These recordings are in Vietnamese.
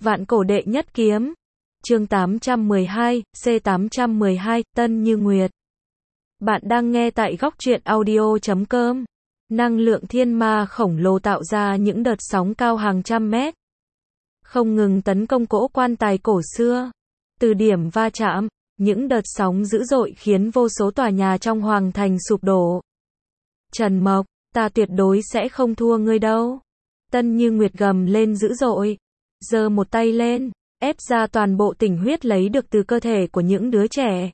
Vạn cổ đệ nhất kiếm. Chương 812, C812, Tân Như Nguyệt. Bạn đang nghe tại góc truyện audio.com. Năng lượng thiên ma khổng lồ tạo ra những đợt sóng cao hàng trăm mét, không ngừng tấn công cỗ quan tài cổ xưa. Từ điểm va chạm, những đợt sóng dữ dội khiến vô số tòa nhà trong hoàng thành sụp đổ. Trần Mộc, ta tuyệt đối sẽ không thua ngươi đâu. Tân Như Nguyệt gầm lên dữ dội, giơ một tay lên, ép ra toàn bộ tình huyết lấy được từ cơ thể của những đứa trẻ,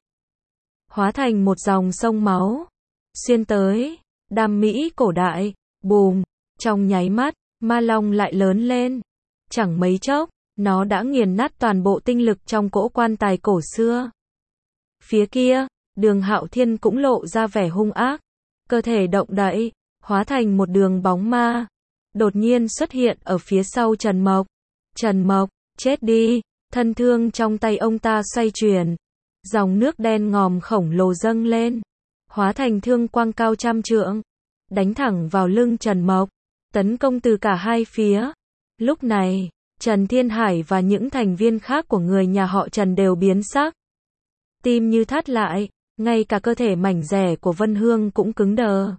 hóa thành một dòng sông máu, xuyên tới đam mỹ cổ đại. Bùm, trong nháy mắt, ma long lại lớn lên. Chẳng mấy chốc, nó đã nghiền nát toàn bộ tinh lực trong cỗ quan tài cổ xưa. Phía kia, Đường Hạo Thiên cũng lộ ra vẻ hung ác, cơ thể động đậy, hóa thành một đường bóng ma, đột nhiên xuất hiện ở phía sau Trần Mộc. Trần Mộc, chết đi! Thân thương trong tay ông ta xoay chuyển, dòng nước đen ngòm khổng lồ dâng lên, hóa thành thương quang cao trăm trượng, đánh thẳng vào lưng Trần Mộc, tấn công từ cả hai phía. Lúc này, Trần Thiên Hải và những thành viên khác của người nhà họ Trần đều biến sắc, tim như thắt lại, ngay cả cơ thể mảnh dẻ của Vân Hương cũng cứng đờ,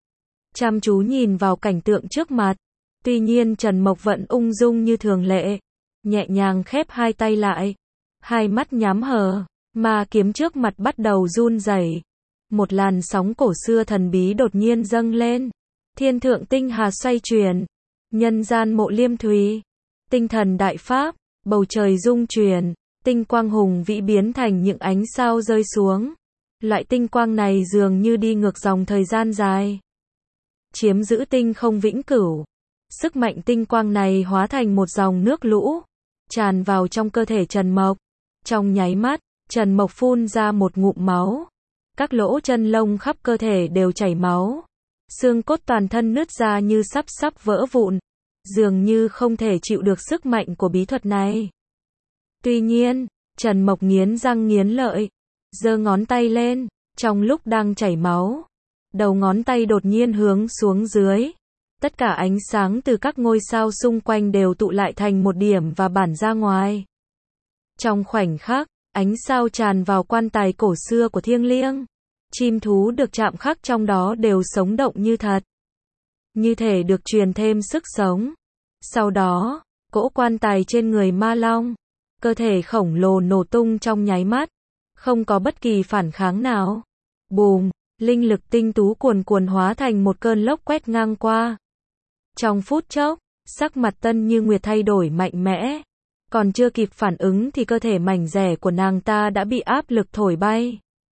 chăm chú nhìn vào cảnh tượng trước mặt. Tuy nhiên Trần Mộc vẫn ung dung như thường lệ, nhẹ nhàng khép hai tay lại, hai mắt nhắm hờ, ma kiếm trước mặt bắt đầu run rẩy. Một làn sóng cổ xưa thần bí đột nhiên dâng lên, thiên thượng tinh hà xoay chuyển, nhân gian mộ liêm thúy, tinh thần đại pháp, bầu trời rung chuyển, tinh quang hùng vĩ biến thành những ánh sao rơi xuống. Loại tinh quang này dường như đi ngược dòng thời gian dài, chiếm giữ tinh không vĩnh cửu. Sức mạnh tinh quang này hóa thành một dòng nước lũ, tràn vào trong cơ thể Trần Mộc. Trong nháy mắt, Trần Mộc phun ra một ngụm máu. Các lỗ chân lông khắp cơ thể đều chảy máu. Xương cốt toàn thân nứt ra như sắp vỡ vụn. Dường như không thể chịu được sức mạnh của bí thuật này. Tuy nhiên, Trần Mộc nghiến răng nghiến lợi, giơ ngón tay lên, trong lúc đang chảy máu, đầu ngón tay đột nhiên hướng xuống dưới. Tất cả ánh sáng từ các ngôi sao xung quanh đều tụ lại thành một điểm và bản ra ngoài. Trong khoảnh khắc, ánh sao tràn vào quan tài cổ xưa của thiêng liêng. Chim thú được chạm khắc trong đó đều sống động như thật, như thể được truyền thêm sức sống. Sau đó, cỗ quan tài trên người ma long, cơ thể khổng lồ nổ tung trong nháy mắt, không có bất kỳ phản kháng nào. Bùm, linh lực tinh tú cuồn cuộn hóa thành một cơn lốc quét ngang qua. Trong phút chốc, sắc mặt Tân Như Nguyệt thay đổi mạnh mẽ. Còn chưa kịp phản ứng thì cơ thể mảnh dẻ của nàng ta đã bị áp lực thổi bay.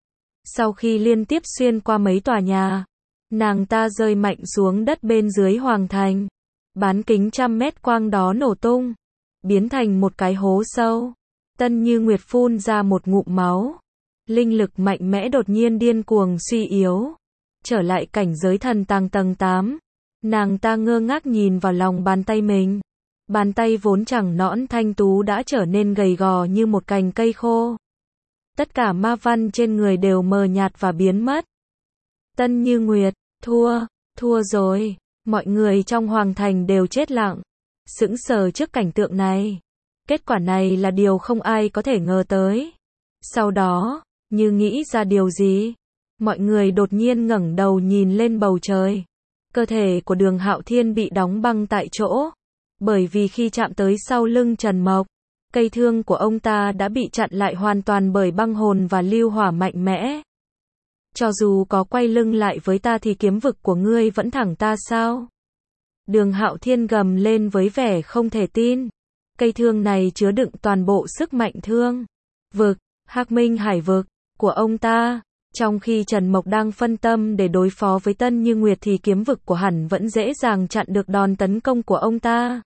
Sau khi liên tiếp xuyên qua mấy tòa nhà, nàng ta rơi mạnh xuống đất bên dưới hoàng thành. Bán kính trăm mét quang đó nổ tung, biến thành một cái hố sâu. Tân Như Nguyệt phun ra một ngụm máu. Linh lực mạnh mẽ đột nhiên điên cuồng suy yếu. Trở lại cảnh giới thần tàng tầng 8. Nàng ta ngơ ngác nhìn vào lòng bàn tay mình. Bàn tay vốn chẳng nõn thanh tú đã trở nên gầy gò như một cành cây khô. Tất cả ma văn trên người đều mờ nhạt và biến mất. Tân Như Nguyệt, thua rồi. Mọi người trong hoàng thành đều chết lặng, sững sờ trước cảnh tượng này. Kết quả này là điều không ai có thể ngờ tới. Sau đó, như nghĩ ra điều gì, mọi người đột nhiên ngẩng đầu nhìn lên bầu trời. Cơ thể của Đường Hạo Thiên bị đóng băng tại chỗ, bởi vì khi chạm tới sau lưng Trần Mộc, cây thương của ông ta đã bị chặn lại hoàn toàn bởi băng hồn và lưu hỏa mạnh mẽ. Cho dù có quay lưng lại với ta thì kiếm vực của ngươi vẫn thẳng ta sao? Đường Hạo Thiên gầm lên với vẻ không thể tin. Cây thương này chứa đựng toàn bộ sức mạnh thương vực, Hắc Minh Hải vực của ông ta. Trong khi Trần Mộc đang phân tâm để đối phó với Tân Như Nguyệt thì kiếm vực của hắn vẫn dễ dàng chặn được đòn tấn công của ông ta.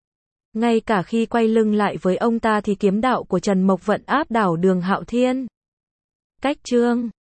Ngay cả khi quay lưng lại với ông ta thì kiếm đạo của Trần Mộc vẫn áp đảo Đường Hạo Thiên. Cách chương